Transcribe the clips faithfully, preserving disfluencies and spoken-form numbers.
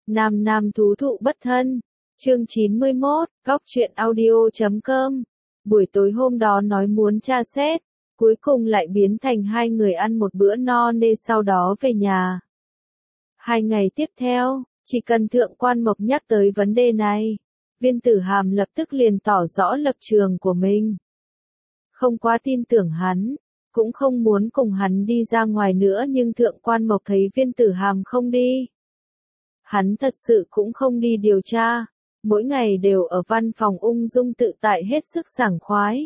Nam nam thú thụ bất thân. Chương chín mươi mốt, góc truyện audio chấm com. Buổi tối hôm đó nói muốn tra xét, cuối cùng lại biến thành hai người ăn một bữa no nê sau đó về nhà. Hai ngày tiếp theo, chỉ cần Thượng Quan Mộc nhắc tới vấn đề này, Viên Tử Hàm lập tức liền tỏ rõ lập trường của mình. Không quá tin tưởng hắn, cũng không muốn cùng hắn đi ra ngoài nữa, nhưng Thượng Quan Mộc thấy Viên Tử Hàm không đi. Hắn thật sự cũng không đi điều tra, mỗi ngày đều ở văn phòng ung dung tự tại hết sức sảng khoái.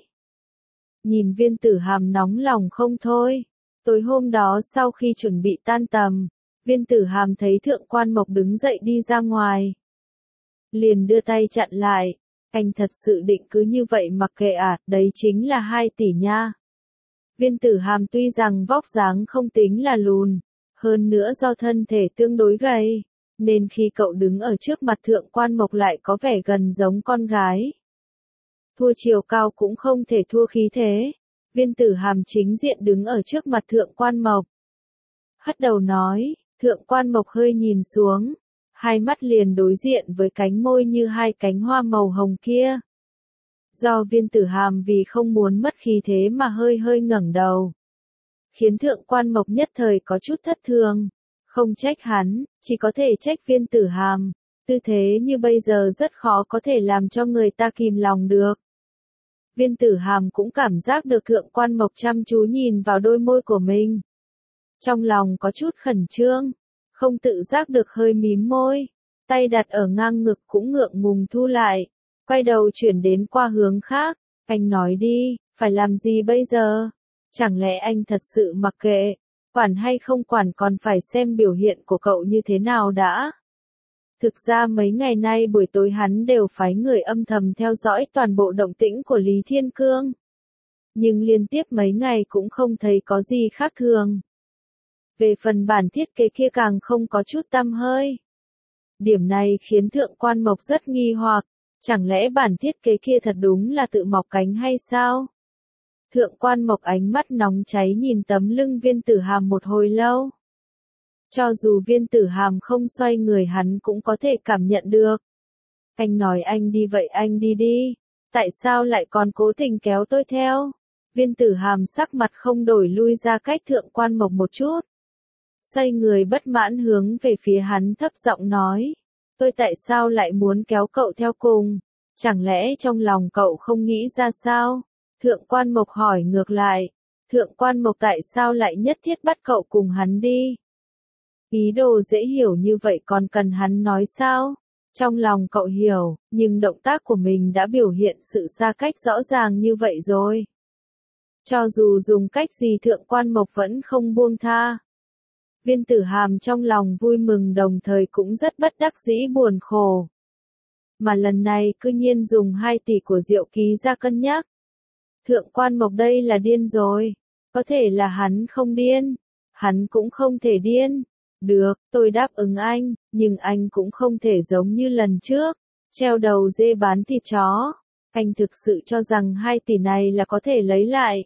Nhìn Viên Tử Hàm nóng lòng không thôi. Tối hôm đó sau khi chuẩn bị tan tầm, Viên Tử Hàm thấy Thượng Quan Mộc đứng dậy đi ra ngoài. Liền đưa tay chặn lại, anh thật sự định cứ như vậy mặc kệ à, đấy chính là hai tỷ nha. Viên Tử Hàm tuy rằng vóc dáng không tính là lùn, hơn nữa do thân thể tương đối gầy, nên khi cậu đứng ở trước mặt Thượng Quan Mộc lại có vẻ gần giống con gái. Thua chiều cao cũng không thể thua khí thế. Viên Tử Hàm chính diện đứng ở trước mặt Thượng Quan Mộc. Hất đầu nói, Thượng Quan Mộc hơi nhìn xuống, hai mắt liền đối diện với cánh môi như hai cánh hoa màu hồng kia. Do Viên Tử Hàm vì không muốn mất khí thế mà hơi hơi ngẩng đầu, khiến Thượng Quan Mộc nhất thời có chút thất thường. Không trách hắn, chỉ có thể trách Viên Tử Hàm, tư thế như bây giờ rất khó có thể làm cho người ta kìm lòng được. Viên Tử Hàm cũng cảm giác được Thượng Quan Mộc chăm chú nhìn vào đôi môi của mình. Trong lòng có chút khẩn trương, không tự giác được hơi mím môi, tay đặt ở ngang ngực cũng ngượng ngùng thu lại, quay đầu chuyển đến qua hướng khác. Anh nói đi, phải làm gì bây giờ? Chẳng lẽ anh thật sự mặc kệ? Quản hay không quản còn phải xem biểu hiện của cậu như thế nào đã. Thực ra mấy ngày nay buổi tối hắn đều phái người âm thầm theo dõi toàn bộ động tĩnh của Lý Thiên Cương. Nhưng liên tiếp mấy ngày cũng không thấy có gì khác thường. Về phần bản thiết kế kia càng không có chút tăm hơi. Điểm này khiến Thượng Quan Mộc rất nghi hoặc, chẳng lẽ bản thiết kế kia thật đúng là tự mọc cánh hay sao? Thượng Quan Mộc ánh mắt nóng cháy nhìn tấm lưng Viên Tử Hàm một hồi lâu. Cho dù Viên Tử Hàm không xoay người hắn cũng có thể cảm nhận được. Anh nói anh đi vậy anh đi đi, tại sao lại còn cố tình kéo tôi theo? Viên Tử Hàm sắc mặt không đổi lui ra cách Thượng Quan Mộc một chút. Xoay người bất mãn hướng về phía hắn thấp giọng nói, tôi tại sao lại muốn kéo cậu theo cùng? Chẳng lẽ trong lòng cậu không nghĩ ra sao? Thượng Quan Mộc hỏi ngược lại, Thượng Quan Mộc tại sao lại nhất thiết bắt cậu cùng hắn đi? Ý đồ dễ hiểu như vậy còn cần hắn nói sao? Trong lòng cậu hiểu, nhưng động tác của mình đã biểu hiện sự xa cách rõ ràng như vậy rồi. Cho dù dùng cách gì Thượng Quan Mộc vẫn không buông tha. Viên Tử Hàm trong lòng vui mừng đồng thời cũng rất bất đắc dĩ buồn khổ. Mà lần này cư nhiên dùng hai tỷ của Diệu Ký ra cân nhắc. Thượng Quan Mộc đây là điên rồi. Có thể là hắn không điên. Hắn cũng không thể điên. Được, tôi đáp ứng anh, nhưng anh cũng không thể giống như lần trước, treo đầu dê bán thịt chó. Anh thực sự cho rằng hai tỷ này là có thể lấy lại.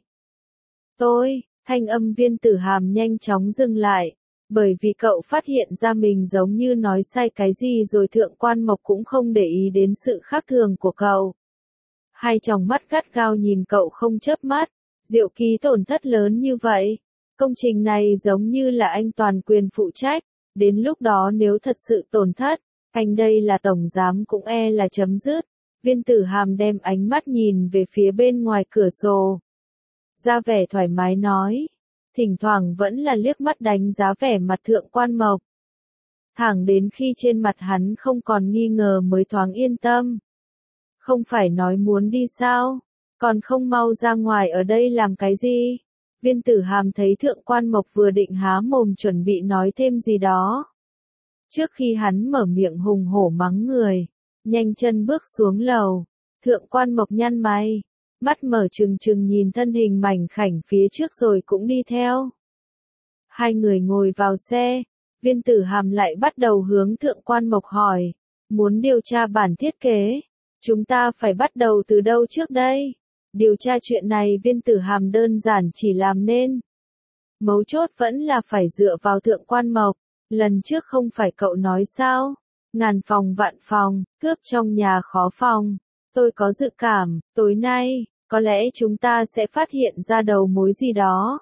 Tôi, thanh âm Viên Tử Hàm nhanh chóng dừng lại, bởi vì cậu phát hiện ra mình giống như nói sai cái gì rồi. Thượng Quan Mộc cũng không để ý đến sự khác thường của cậu. Hai tròng mắt gắt gao nhìn cậu không chớp mắt. Diệu Ký tổn thất lớn như vậy, công trình này giống như là anh toàn quyền phụ trách, đến lúc đó nếu thật sự tổn thất, anh đây là tổng giám cũng e là chấm dứt. Viên Tử Hàm đem ánh mắt nhìn về phía bên ngoài cửa sổ, ra vẻ thoải mái nói, thỉnh thoảng vẫn là liếc mắt đánh giá vẻ mặt Thượng Quan Mộc. Thẳng đến khi trên mặt hắn không còn nghi ngờ mới thoáng yên tâm. Không phải nói muốn đi sao? Còn không mau ra ngoài ở đây làm cái gì? Viên Tử Hàm thấy Thượng Quan Mộc vừa định há mồm chuẩn bị nói thêm gì đó. Trước khi hắn mở miệng hùng hổ mắng người, nhanh chân bước xuống lầu, Thượng Quan Mộc nhăn mày, mắt mở trừng trừng nhìn thân hình mảnh khảnh phía trước rồi cũng đi theo. Hai người ngồi vào xe, Viên Tử Hàm lại bắt đầu hướng Thượng Quan Mộc hỏi, muốn điều tra bản thiết kế, chúng ta phải bắt đầu từ đâu trước đây? Điều tra chuyện này Viên Tử Hàm đơn giản chỉ làm nên. Mấu chốt vẫn là phải dựa vào Thượng Quan Mộc, lần trước không phải cậu nói sao? ngàn phòng vạn phòng, cướp trong nhà khó phòng. Tôi có dự cảm, tối nay, có lẽ chúng ta sẽ phát hiện ra đầu mối gì đó.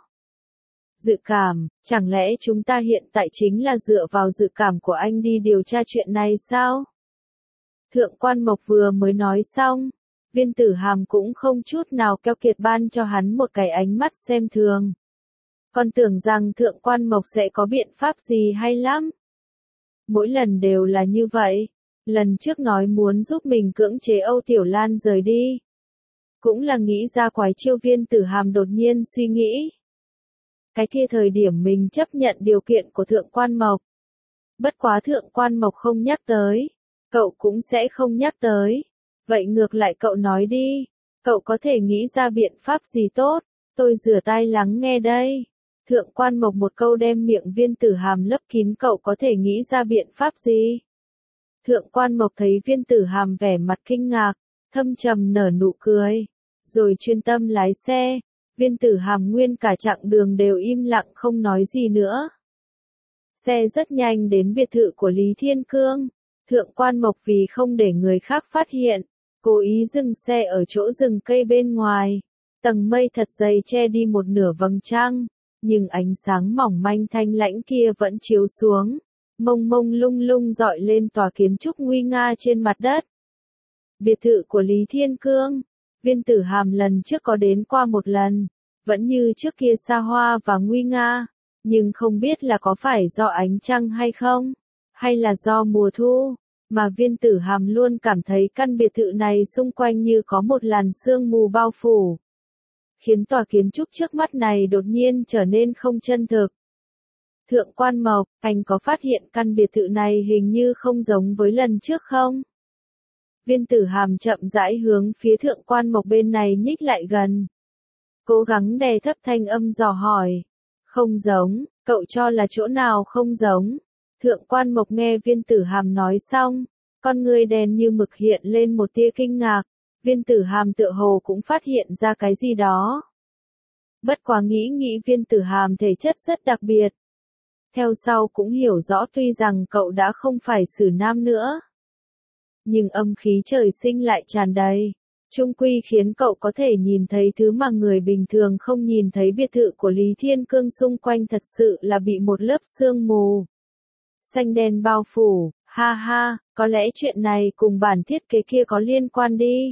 Dự cảm, chẳng lẽ chúng ta hiện tại chính là dựa vào dự cảm của anh đi điều tra chuyện này sao? Thượng quan Mộc vừa mới nói xong, Viên Tử Hàm cũng không chút nào keo kiệt ban cho hắn một cái ánh mắt xem thường. Còn tưởng rằng Thượng quan Mộc sẽ có biện pháp gì hay lắm. Mỗi lần đều là như vậy. Lần trước nói muốn giúp mình cưỡng chế Âu Tiểu Lan rời đi. Cũng là nghĩ ra quái chiêu. Viên Tử Hàm đột nhiên suy nghĩ. Cái kia thời điểm mình chấp nhận điều kiện của Thượng quan Mộc. Bất quá Thượng quan Mộc không nhắc tới. Cậu cũng sẽ không nhắc tới. Vậy ngược lại cậu nói đi. Cậu có thể nghĩ ra biện pháp gì tốt. Tôi rửa tai lắng nghe đây. Thượng quan Mộc một câu đem miệng Viên Tử Hàm lấp kín. Cậu có thể nghĩ ra biện pháp gì? Thượng quan Mộc thấy Viên Tử Hàm vẻ mặt kinh ngạc, thâm trầm nở nụ cười, rồi chuyên tâm lái xe. Viên Tử Hàm nguyên cả chặng đường đều im lặng không nói gì nữa. Xe rất nhanh đến biệt thự của Lý Thiên Cương. Thượng quan Mộc vì không để người khác phát hiện, cố ý dừng xe ở chỗ rừng cây bên ngoài. Tầng mây thật dày che đi một nửa vầng trăng, nhưng ánh sáng mỏng manh thanh lãnh kia vẫn chiếu xuống, mông mông lung lung dọi lên tòa kiến trúc nguy nga trên mặt đất. Biệt thự của Lý Thiên Cương, Viên Tử Hàm lần trước có đến qua một lần, vẫn như trước kia xa hoa và nguy nga, nhưng không biết là có phải do ánh trăng hay không, hay là do mùa thu, mà Viên Tử Hàm luôn cảm thấy căn biệt thự này xung quanh như có một làn sương mù bao phủ, khiến tòa kiến trúc trước mắt này đột nhiên trở nên không chân thực. Thượng quan Mộc, anh có phát hiện căn biệt thự này hình như không giống với lần trước không? Viên Tử Hàm chậm rãi hướng phía Thượng quan Mộc bên này nhích lại gần. Cố gắng đè thấp thanh âm dò hỏi. Không giống, cậu cho là chỗ nào không giống? Thượng quan Mộc nghe Viên Tử Hàm nói xong, con người đen như mực hiện lên một tia kinh ngạc. Viên Tử Hàm tựa hồ cũng phát hiện ra cái gì đó. Bất quá nghĩ nghĩ Viên Tử Hàm thể chất rất đặc biệt. Theo sau cũng hiểu rõ tuy rằng cậu đã không phải xử nam nữa. Nhưng âm khí trời sinh lại tràn đầy. Trung quy khiến cậu có thể nhìn thấy thứ mà người bình thường không nhìn thấy. Biệt thự của Lý Thiên Cương xung quanh thật sự là bị một lớp sương mù xanh đen bao phủ. Ha ha, có lẽ chuyện này cùng bản thiết kế kia có liên quan đi.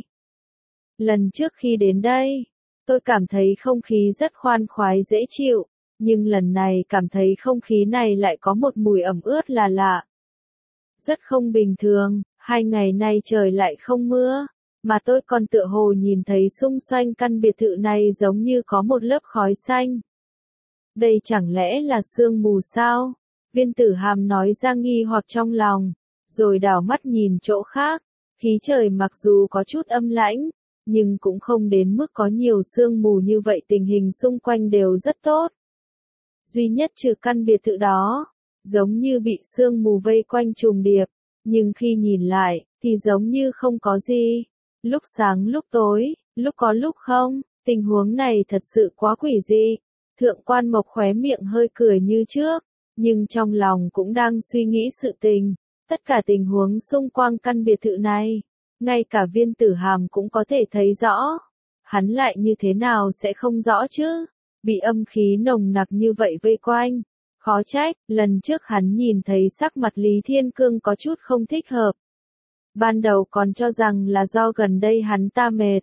Lần trước khi đến đây, tôi cảm thấy không khí rất khoan khoái dễ chịu, nhưng lần này cảm thấy không khí này lại có một mùi ẩm ướt là lạ. Rất không bình thường, hai ngày nay trời lại không mưa, mà tôi còn tựa hồ nhìn thấy xung quanh căn biệt thự này giống như có một lớp khói xanh. Đây chẳng lẽ là sương mù sao? Viên Tử Hàm nói ra nghi hoặc trong lòng, rồi đảo mắt nhìn chỗ khác. Khí trời mặc dù có chút âm lãnh, nhưng cũng không đến mức có nhiều sương mù như vậy. Tình hình xung quanh đều rất tốt. Duy nhất trừ căn biệt thự đó, giống như bị sương mù vây quanh trùng điệp, nhưng khi nhìn lại, thì giống như không có gì. Lúc sáng lúc tối, lúc có lúc không, tình huống này thật sự quá quỷ dị. Thượng quan Mộc khóe miệng hơi cười như trước, nhưng trong lòng cũng đang suy nghĩ sự tình. Tất cả tình huống xung quanh căn biệt thự này, ngay cả Viên Tử Hàm cũng có thể thấy rõ. Hắn lại như thế nào sẽ không rõ chứ? Bị âm khí nồng nặc như vậy vây quanh. Khó trách, lần trước hắn nhìn thấy sắc mặt Lý Thiên Cương có chút không thích hợp. Ban đầu còn cho rằng là do gần đây hắn ta mệt.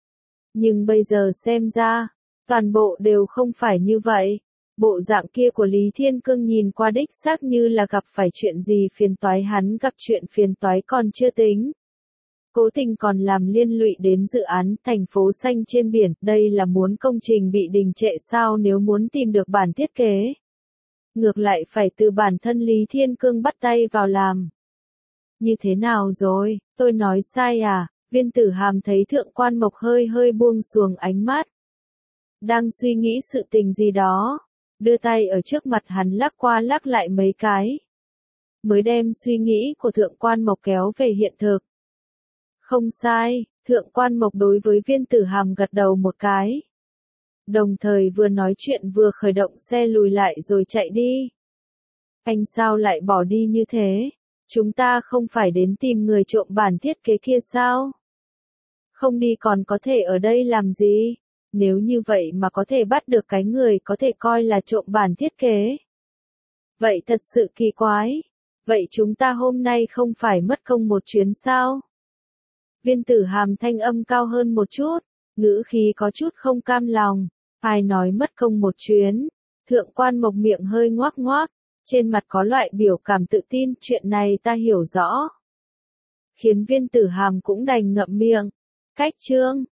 Nhưng bây giờ xem ra, toàn bộ đều không phải như vậy. Bộ dạng kia của Lý Thiên Cương nhìn qua đích xác như là gặp phải chuyện gì phiền toái. Hắn gặp chuyện phiền toái còn chưa tính. Cố tình còn làm liên lụy đến dự án thành phố xanh trên biển. Đây là muốn công trình bị đình trệ sao? Nếu muốn tìm được bản thiết kế, ngược lại phải từ bản thân Lý Thiên Cương bắt tay vào làm. Như thế nào rồi, tôi nói sai à? Viên Tử Hàm thấy Thượng quan Mộc hơi hơi buông xuồng ánh mắt, đang suy nghĩ sự tình gì đó, đưa tay ở trước mặt hắn lắc qua lắc lại mấy cái, mới đem suy nghĩ của Thượng quan Mộc kéo về hiện thực. Không sai, Thượng quan Mộc đối với Viên Tử Hàm gật đầu một cái. Đồng thời vừa nói chuyện vừa khởi động xe lùi lại rồi chạy đi. Anh sao lại bỏ đi như thế? Chúng ta không phải đến tìm người trộm bản thiết kế kia sao? Không đi còn có thể ở đây làm gì? Nếu như vậy mà có thể bắt được cái người có thể coi là trộm bản thiết kế. Vậy thật sự kỳ quái. Vậy chúng ta hôm nay không phải mất công một chuyến sao? Viên Tử Hàm thanh âm cao hơn một chút, ngữ khí có chút không cam lòng. Ai nói mất công một chuyến? Thượng quan Mộc miệng hơi ngoác ngoác, trên mặt có loại biểu cảm tự tin, chuyện này ta hiểu rõ. Khiến Viên Tử Hàm cũng đành ngậm miệng. Cách chương